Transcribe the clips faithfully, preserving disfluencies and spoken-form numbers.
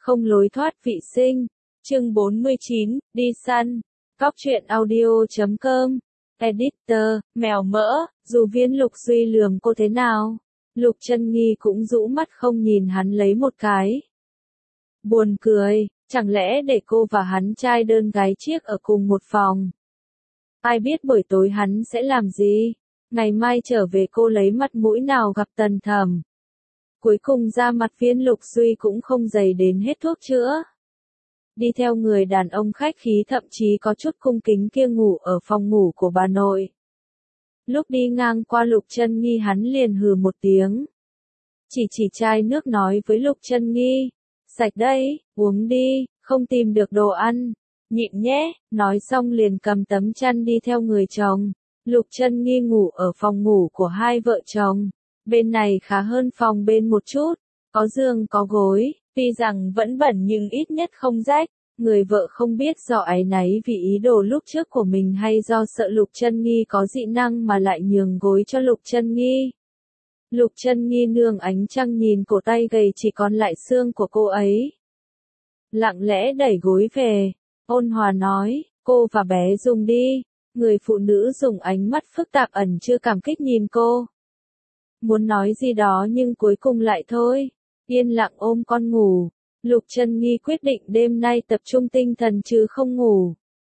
không lối thoát vị sinh. Chương bốn mươi chín, đi săn. Cóc truyện audio chấm com. Editor, mèo mỡ, dù Viên Lục Duy lườm cô thế nào, Lục Chân Nghi cũng rũ mắt không nhìn hắn lấy một cái. Buồn cười, chẳng lẽ để cô và hắn trai đơn gái chiếc ở cùng một phòng. Ai biết buổi tối hắn sẽ làm gì, ngày mai trở về cô lấy mặt mũi nào gặp Tần Thẩm. Cuối cùng ra mặt Viên Lục Duy cũng không dày đến hết thuốc chữa. Đi theo người đàn ông khách khí thậm chí có chút cung kính kia ngủ ở phòng ngủ của bà nội. Lúc đi ngang qua Lục Chân Nghi hắn liền hừ một tiếng. Chỉ chỉ chai nước nói với Lục Chân Nghi, sạch đây, uống đi, không tìm được đồ ăn, nhịn nhé, nói xong liền cầm tấm chăn đi theo người chồng. Lục Chân Nghi ngủ ở phòng ngủ của hai vợ chồng, bên này khá hơn phòng bên một chút, có giường có gối, tuy rằng vẫn bẩn nhưng ít nhất không rách. Người vợ không biết do áy náy vì ý đồ lúc trước của mình hay do sợ Lục Chân Nghi có dị năng mà lại nhường gối cho Lục Chân Nghi. Lục Chân Nghi nương ánh trăng nhìn cổ tay gầy chỉ còn lại xương của cô ấy. Lặng lẽ đẩy gối về, ôn hòa nói, cô và bé dùng đi. Người phụ nữ dùng ánh mắt phức tạp ẩn chưa cảm kích nhìn cô. Muốn nói gì đó nhưng cuối cùng lại thôi, yên lặng ôm con ngủ. Lục Chân Nghi quyết định đêm nay tập trung tinh thần chứ không ngủ.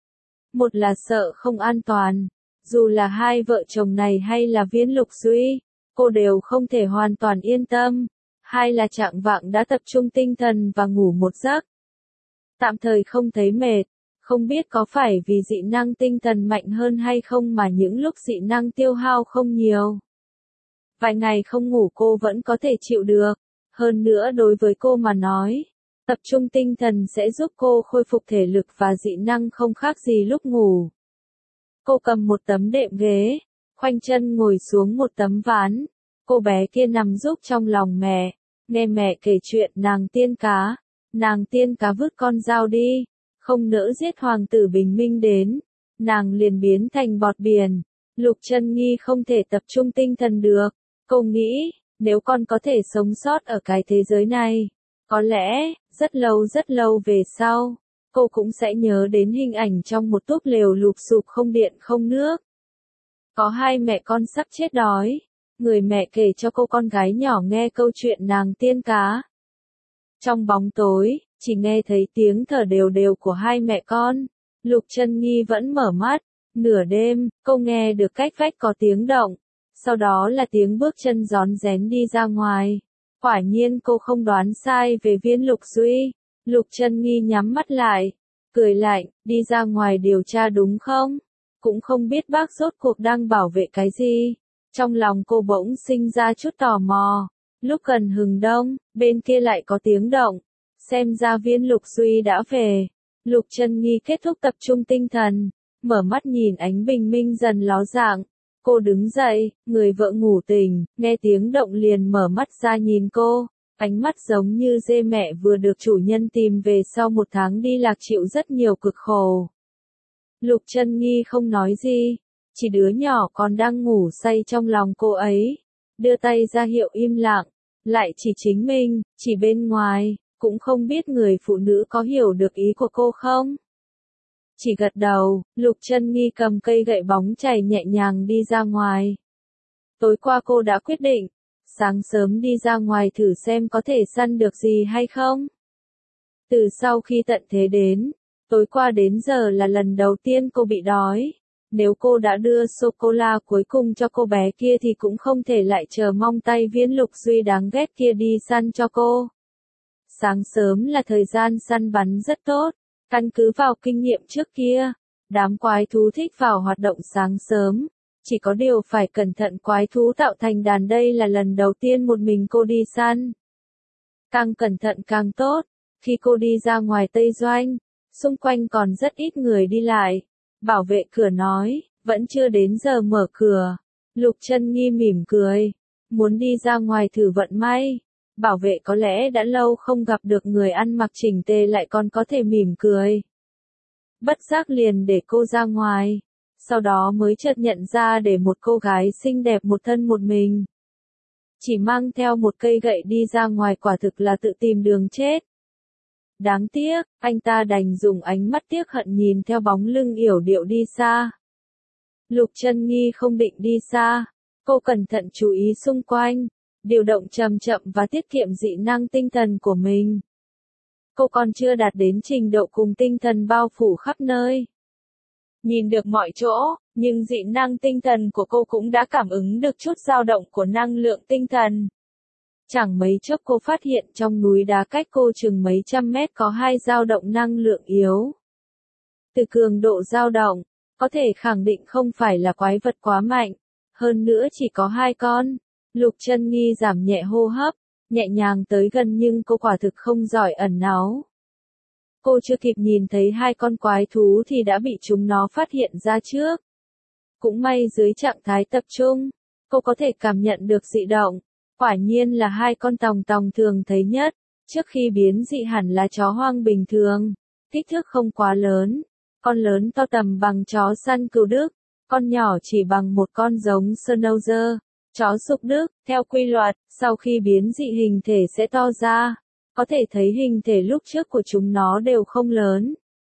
Một là sợ không an toàn, dù là hai vợ chồng này hay là Viên Lục Duy, cô đều không thể hoàn toàn yên tâm. Hai là trạng vạng đã tập trung tinh thần và ngủ một giấc. Tạm thời không thấy mệt, không biết có phải vì dị năng tinh thần mạnh hơn hay không mà những lúc dị năng tiêu hao không nhiều. Vài ngày không ngủ cô vẫn có thể chịu được, hơn nữa đối với cô mà nói, tập trung tinh thần sẽ giúp cô khôi phục thể lực và dị năng không khác gì lúc ngủ. Cô cầm một tấm đệm ghế, khoanh chân ngồi xuống một tấm ván. Cô bé kia nằm giúp trong lòng mẹ, nghe mẹ kể chuyện nàng tiên cá. Nàng tiên cá vứt con dao đi, không nỡ giết hoàng tử bình minh đến, nàng liền biến thành bọt biển. Lục Chân Nghi không thể tập trung tinh thần được. Cô nghĩ, nếu con có thể sống sót ở cái thế giới này, có lẽ, rất lâu rất lâu về sau, cô cũng sẽ nhớ đến hình ảnh trong một túp lều lụp xụp không điện không nước. Có hai mẹ con sắp chết đói, người mẹ kể cho cô con gái nhỏ nghe câu chuyện nàng tiên cá. Trong bóng tối, chỉ nghe thấy tiếng thở đều đều của hai mẹ con. Lục Chân Nghi vẫn mở mắt, nửa đêm, cô nghe được cách vách có tiếng động, sau đó là tiếng bước chân rón rén đi ra ngoài. Quả nhiên cô không đoán sai về Viên Lục Duy. Lục Chân Nghi nhắm mắt lại, cười lạnh, đi ra ngoài điều tra đúng không? Cũng không biết bác rốt cuộc đang bảo vệ cái gì. Trong lòng cô bỗng sinh ra chút tò mò. Lúc gần hừng đông, bên kia lại có tiếng động. Xem ra Viên Lục Duy đã về. Lục Chân Nghi kết thúc tập trung tinh thần, mở mắt nhìn ánh bình minh dần ló dạng. Cô đứng dậy, người vợ ngủ tỉnh, nghe tiếng động liền mở mắt ra nhìn cô, ánh mắt giống như dê mẹ vừa được chủ nhân tìm về sau một tháng đi lạc chịu rất nhiều cực khổ. Lục Chân Nghi không nói gì, chỉ đứa nhỏ còn đang ngủ say trong lòng cô ấy, đưa tay ra hiệu im lặng, lại chỉ chính mình, chỉ bên ngoài, cũng không biết người phụ nữ có hiểu được ý của cô không. Chỉ gật đầu, Lục Chân Nghi cầm cây gậy bóng chảy nhẹ nhàng đi ra ngoài. Tối qua cô đã quyết định, sáng sớm đi ra ngoài thử xem có thể săn được gì hay không. Từ sau khi tận thế đến, tối qua đến giờ là lần đầu tiên cô bị đói. Nếu cô đã đưa sô-cô-la cuối cùng cho cô bé kia thì cũng không thể lại chờ mong tay Viên Lục Duy đáng ghét kia đi săn cho cô. Sáng sớm là thời gian săn bắn rất tốt. Căn cứ vào kinh nghiệm trước kia, đám quái thú thích vào hoạt động sáng sớm, chỉ có điều phải cẩn thận quái thú tạo thành đàn đây là lần đầu tiên một mình cô đi săn. Càng cẩn thận càng tốt, khi cô đi ra ngoài Tây Doanh, xung quanh còn rất ít người đi lại. Bảo vệ cửa nói, vẫn chưa đến giờ mở cửa. Lục Chân Nghi mỉm cười, muốn đi ra ngoài thử vận may. Bảo vệ có lẽ đã lâu không gặp được người ăn mặc chỉnh tề lại còn có thể mỉm cười. Bất giác liền để cô ra ngoài, sau đó mới chợt nhận ra để một cô gái xinh đẹp một thân một mình. Chỉ mang theo một cây gậy đi ra ngoài quả thực là tự tìm đường chết. Đáng tiếc, anh ta đành dùng ánh mắt tiếc hận nhìn theo bóng lưng yểu điệu đi xa. Lục Chân Nghi không định đi xa, cô cẩn thận chú ý xung quanh, điều động chậm chậm và tiết kiệm dị năng tinh thần của mình. Cô còn chưa đạt đến trình độ cùng tinh thần bao phủ khắp nơi, nhìn được mọi chỗ, nhưng dị năng tinh thần của cô cũng đã cảm ứng được chút dao động của năng lượng tinh thần. Chẳng mấy chốc cô phát hiện trong núi đá cách cô chừng mấy trăm mét có hai dao động năng lượng yếu. Từ cường độ dao động, có thể khẳng định không phải là quái vật quá mạnh, hơn nữa chỉ có hai con. Lục Chân Nghi giảm nhẹ hô hấp, nhẹ nhàng tới gần nhưng cô quả thực không giỏi ẩn náu. Cô chưa kịp nhìn thấy hai con quái thú thì đã bị chúng nó phát hiện ra trước. Cũng may dưới trạng thái tập trung, cô có thể cảm nhận được dị động. Quả nhiên là hai con tòng tòng thường thấy nhất, trước khi biến dị hẳn là chó hoang bình thường, kích thước không quá lớn, con lớn to tầm bằng chó săn cừu Đức, con nhỏ chỉ bằng một con giống Schnauzer, chó sục Đức. Theo quy luật, sau khi biến dị hình thể sẽ to ra, có thể thấy hình thể lúc trước của chúng nó đều không lớn.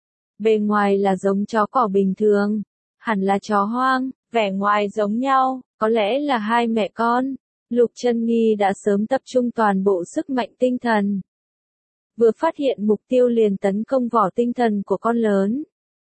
Bề ngoài là giống chó cỏ bình thường, hẳn là chó hoang, vẻ ngoài giống nhau, có lẽ là hai mẹ con. Lục Chân Nghi đã sớm tập trung toàn bộ sức mạnh tinh thần. Vừa phát hiện mục tiêu liền tấn công vỏ tinh thần của con lớn.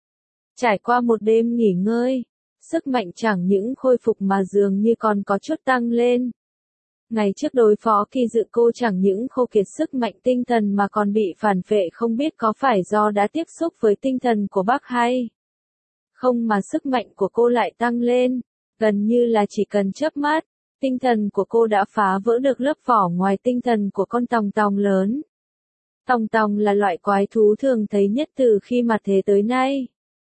Trải qua một đêm nghỉ ngơi, sức mạnh chẳng những khôi phục mà dường như còn có chút tăng lên. Ngày trước đối phó Kỳ Dự cô chẳng những khô kiệt sức mạnh tinh thần mà còn bị phản phệ, không biết có phải do đã tiếp xúc với tinh thần của bác hay không mà sức mạnh của cô lại tăng lên, gần như là chỉ cần chớp mắt, tinh thần của cô đã phá vỡ được lớp vỏ ngoài tinh thần của con tòng tòng lớn. Tòng tòng là loại quái thú thường thấy nhất từ khi mà thế tới nay.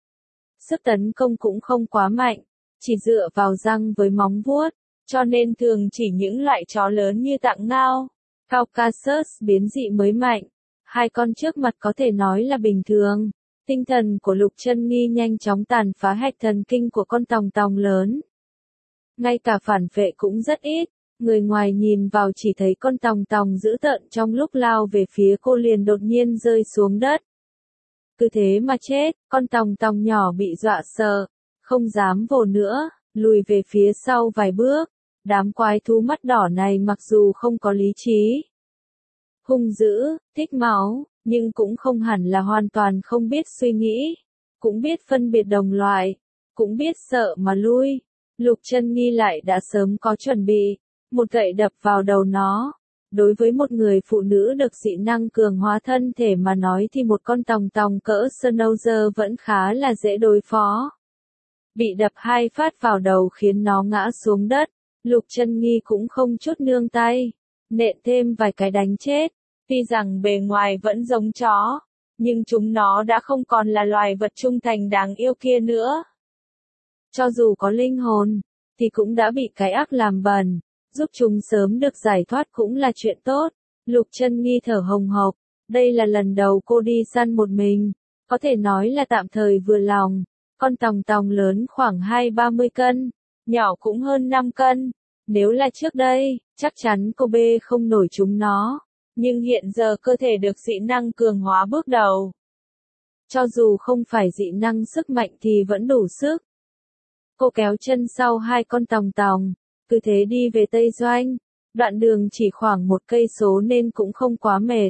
Sức tấn công cũng không quá mạnh, chỉ dựa vào răng với móng vuốt, cho nên thường chỉ những loại chó lớn như Tạng Ngao, Caucasus biến dị mới mạnh. Hai con trước mặt có thể nói là bình thường. Tinh thần của Lục Chân Nghi nhanh chóng tàn phá hạch thần kinh của con tòng tòng lớn. Ngay cả phản vệ cũng rất ít, người ngoài nhìn vào chỉ thấy con tòng tòng dữ tợn trong lúc lao về phía cô liền đột nhiên rơi xuống đất. Cứ thế mà chết, con tòng tòng nhỏ bị dọa sợ, không dám vồ nữa, lùi về phía sau vài bước. Đám quái thú mắt đỏ này mặc dù không có lý trí, hung dữ, thích máu, nhưng cũng không hẳn là hoàn toàn không biết suy nghĩ, cũng biết phân biệt đồng loại, cũng biết sợ mà lui. Lục Chân Nghi lại đã sớm có chuẩn bị, một gậy đập vào đầu nó. Đối với một người phụ nữ được dị năng cường hóa thân thể mà nói thì một con tòng tòng cỡ Schnauzer vẫn khá là dễ đối phó. Bị đập hai phát vào đầu khiến nó ngã xuống đất, Lục Chân Nghi cũng không chút nương tay, nện thêm vài cái đánh chết. Tuy rằng bề ngoài vẫn giống chó, nhưng chúng nó đã không còn là loài vật trung thành đáng yêu kia nữa. Cho dù có linh hồn, thì cũng đã bị cái ác làm bẩn, giúp chúng sớm được giải thoát cũng là chuyện tốt. Lục Chân Nghi thở hồng hộc, đây là lần đầu cô đi săn một mình, có thể nói là tạm thời vừa lòng. Con tòng tòng lớn khoảng hai ba mươi cân, nhỏ cũng hơn năm cân. Nếu là trước đây, chắc chắn cô bê không nổi chúng nó. Nhưng hiện giờ cơ thể được dị năng cường hóa bước đầu. Cho dù không phải dị năng sức mạnh thì vẫn đủ sức. Cô kéo chân sau hai con tòng tòng, cứ thế đi về Tây Doanh. Đoạn đường chỉ khoảng một cây số nên cũng không quá mệt.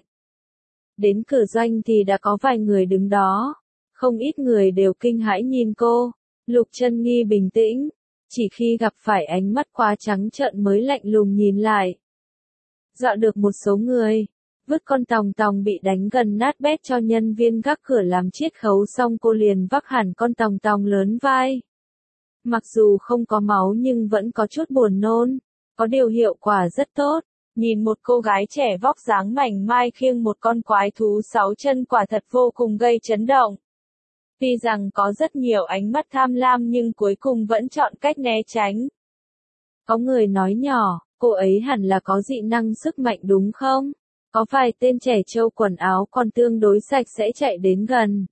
Đến cửa doanh thì đã có vài người đứng đó. Không ít người đều kinh hãi nhìn cô. Lục Chân Nghi bình tĩnh, chỉ khi gặp phải ánh mắt quá trắng trợn mới lạnh lùng nhìn lại. Dọa được một số người, vứt con tòng tòng bị đánh gần nát bét cho nhân viên gác cửa làm chiết khấu xong cô liền vác hẳn con tòng tòng lớn vai. Mặc dù không có máu nhưng vẫn có chút buồn nôn, có điều hiệu quả rất tốt. Nhìn một cô gái trẻ vóc dáng mảnh mai khiêng một con quái thú sáu chân quả thật vô cùng gây chấn động. Tuy rằng có rất nhiều ánh mắt tham lam nhưng cuối cùng vẫn chọn cách né tránh. Có người nói nhỏ, cô ấy hẳn là có dị năng sức mạnh đúng không? Có vài tên trẻ trâu quần áo còn tương đối sạch sẽ chạy đến gần.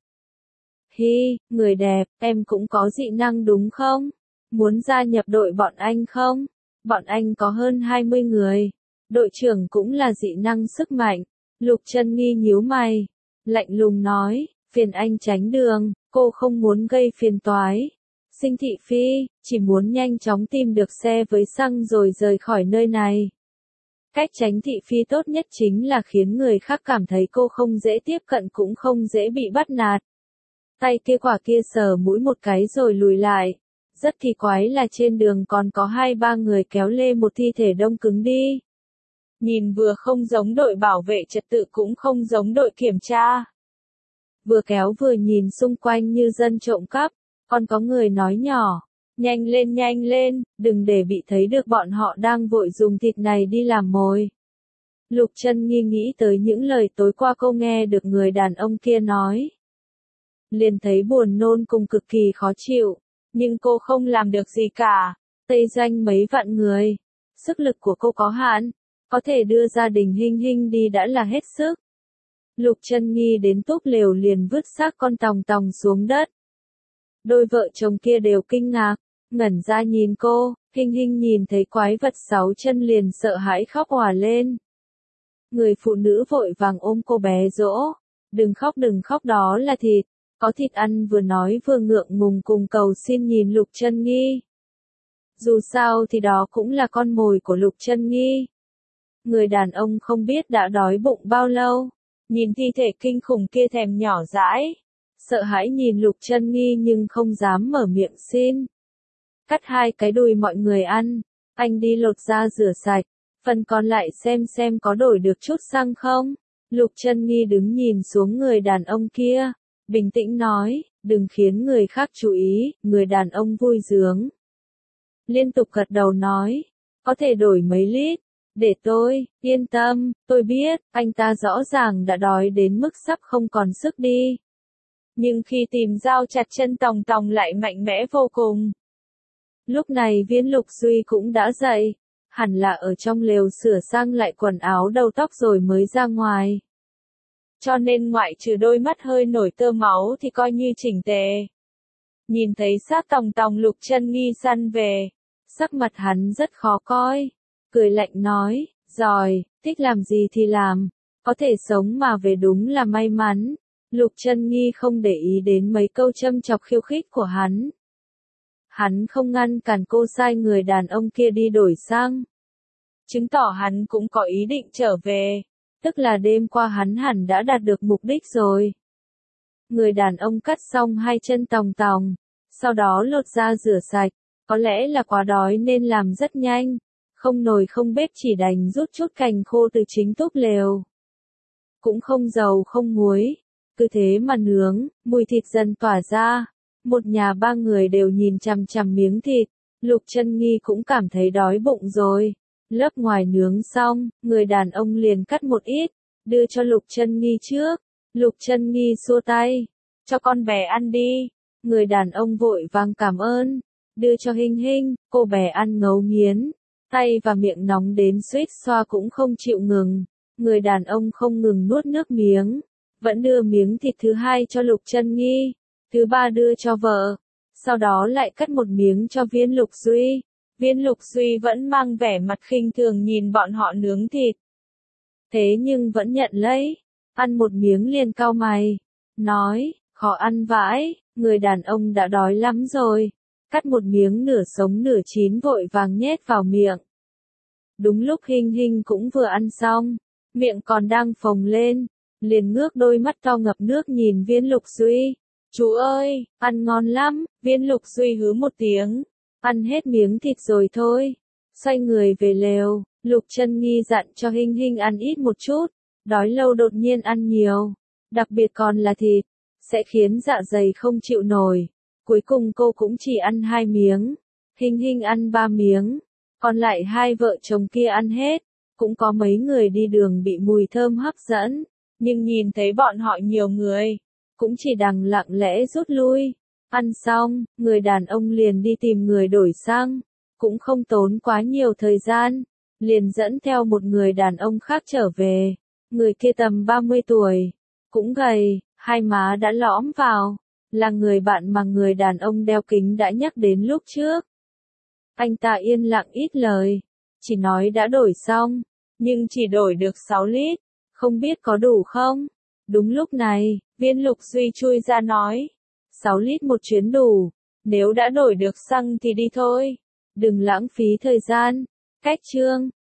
Hi, người đẹp, em cũng có dị năng đúng không? Muốn gia nhập đội bọn anh không? Bọn anh có hơn hai mươi người. Đội trưởng cũng là dị năng sức mạnh. Lục Chân Nghi nhíu mày. lạnh lùng nói, phiền anh tránh đường, cô không muốn gây phiền toái. Sinh thị phi, chỉ muốn nhanh chóng tìm được xe với xăng rồi rời khỏi nơi này. Cách tránh thị phi tốt nhất chính là khiến người khác cảm thấy cô không dễ tiếp cận cũng không dễ bị bắt nạt. Tay kia quả kia sờ mũi một cái rồi lùi lại. Rất kỳ quái là trên đường còn có hai ba người kéo lê một thi thể đông cứng đi. Nhìn vừa không giống đội bảo vệ trật tự cũng không giống đội kiểm tra. Vừa kéo vừa nhìn xung quanh như dân trộm cắp, còn có người nói nhỏ, nhanh lên nhanh lên, đừng để bị thấy được bọn họ đang vội dùng thịt này đi làm mồi. Lục Chân Nghi nghĩ tới những lời tối qua cô nghe được người đàn ông kia nói. Liền thấy buồn nôn cùng cực kỳ khó chịu, nhưng cô không làm được gì cả, Tây Doanh mấy vạn người, sức lực của cô có hạn, có thể đưa gia đình Hinh Hinh đi đã là hết sức. Lục Chân Nghi đến túp lều liền vứt xác con tòng tòng xuống đất. Đôi vợ chồng kia đều kinh ngạc, ngẩn ra nhìn cô, Hinh Hinh nhìn thấy quái vật sáu chân liền sợ hãi khóc òa lên. Người phụ nữ vội vàng ôm cô bé dỗ, đừng khóc đừng khóc đó là thịt, có thịt ăn vừa nói vừa ngượng ngùng cùng cầu xin nhìn Lục Chân Nghi. Dù sao thì đó cũng là con mồi của Lục Chân Nghi. Người đàn ông không biết đã đói bụng bao lâu, nhìn thi thể kinh khủng kia thèm nhỏ dãi, sợ hãi nhìn Lục Chân Nghi nhưng không dám mở miệng xin. Cắt hai cái đùi mọi người ăn, anh đi lột ra rửa sạch, phần còn lại xem xem có đổi được chút xăng không. Lục Chân Nghi đứng nhìn xuống người đàn ông kia, bình tĩnh nói, đừng khiến người khác chú ý, người đàn ông vui sướng. Liên tục gật đầu nói, có thể đổi mấy lít, để tôi, yên tâm, tôi biết, anh ta rõ ràng đã đói đến mức sắp không còn sức đi. Nhưng khi tìm dao chặt chân tòng tòng lại mạnh mẽ vô cùng. Lúc này Viên Lục Duy cũng đã dậy, hẳn là ở trong lều sửa sang lại quần áo đầu tóc rồi mới ra ngoài. Cho nên ngoại trừ đôi mắt hơi nổi tơ máu thì coi như chỉnh tề. Nhìn thấy xác tòng tòng Lục Chân Nghi săn về, sắc mặt hắn rất khó coi, cười lạnh nói, rồi, thích làm gì thì làm, có thể sống mà về đúng là may mắn. Lục Chân Nghi không để ý đến mấy câu châm chọc khiêu khích của hắn. Hắn không ngăn cản cô sai người đàn ông kia đi đổi xăng. Chứng tỏ hắn cũng có ý định trở về, tức là đêm qua hắn hẳn đã đạt được mục đích rồi. Người đàn ông cắt xong hai chân tòng tòng, sau đó lột ra rửa sạch, có lẽ là quá đói nên làm rất nhanh, không nồi không bếp chỉ đành rút chút cành khô từ chính túp lều. Cũng không dầu không muối, cứ thế mà nướng, mùi thịt dần tỏa ra. Một nhà ba người đều nhìn chằm chằm miếng thịt, Lục Chân Nghi cũng cảm thấy đói bụng rồi. Lớp ngoài nướng xong, người đàn ông liền cắt một ít, đưa cho Lục Chân Nghi trước. Lục Chân Nghi xua tay, cho con bé ăn đi. Người đàn ông vội vàng cảm ơn, đưa cho Hinh Hinh, cô bé ăn ngấu nghiến, tay và miệng nóng đến suýt xoa cũng không chịu ngừng. Người đàn ông không ngừng nuốt nước miếng, vẫn đưa miếng thịt thứ hai cho Lục Chân Nghi, thứ ba đưa cho vợ, sau đó lại cắt một miếng cho Viên Lục Duy. Viên Lục Duy vẫn mang vẻ mặt khinh thường nhìn bọn họ nướng thịt. Thế nhưng vẫn nhận lấy, ăn một miếng liền cau mày, nói, khó ăn vãi, người đàn ông đã đói lắm rồi, cắt một miếng nửa sống nửa chín vội vàng nhét vào miệng. Đúng lúc Hinh Hinh cũng vừa ăn xong, miệng còn đang phồng lên, liền ngước đôi mắt to ngập nước nhìn Viên Lục Duy. Chú ơi, ăn ngon lắm, Viên Lục Duy hứ một tiếng, ăn hết miếng thịt rồi thôi. Xoay người về lều, Lục Chân Nghi dặn cho Hinh Hinh ăn ít một chút, đói lâu đột nhiên ăn nhiều, đặc biệt còn là thịt, sẽ khiến dạ dày không chịu nổi. Cuối cùng cô cũng chỉ ăn hai miếng, Hinh Hinh ăn ba miếng, còn lại hai vợ chồng kia ăn hết. Cũng có mấy người đi đường bị mùi thơm hấp dẫn, nhưng nhìn thấy bọn họ nhiều người, cũng chỉ đành lặng lẽ rút lui. Ăn xong, người đàn ông liền đi tìm người đổi xăng, cũng không tốn quá nhiều thời gian, liền dẫn theo một người đàn ông khác trở về. Người kia tầm ba mươi tuổi, cũng gầy, hai má đã lõm vào, là người bạn mà người đàn ông đeo kính đã nhắc đến lúc trước. Anh ta yên lặng ít lời, chỉ nói đã đổi xong, nhưng chỉ đổi được sáu lít, không biết có đủ không? Đúng lúc này, Viên Lục Duy chui ra nói. sáu lít một chuyến đủ. Nếu đã đổi được xăng thì đi thôi. Đừng lãng phí thời gian. Cách chương.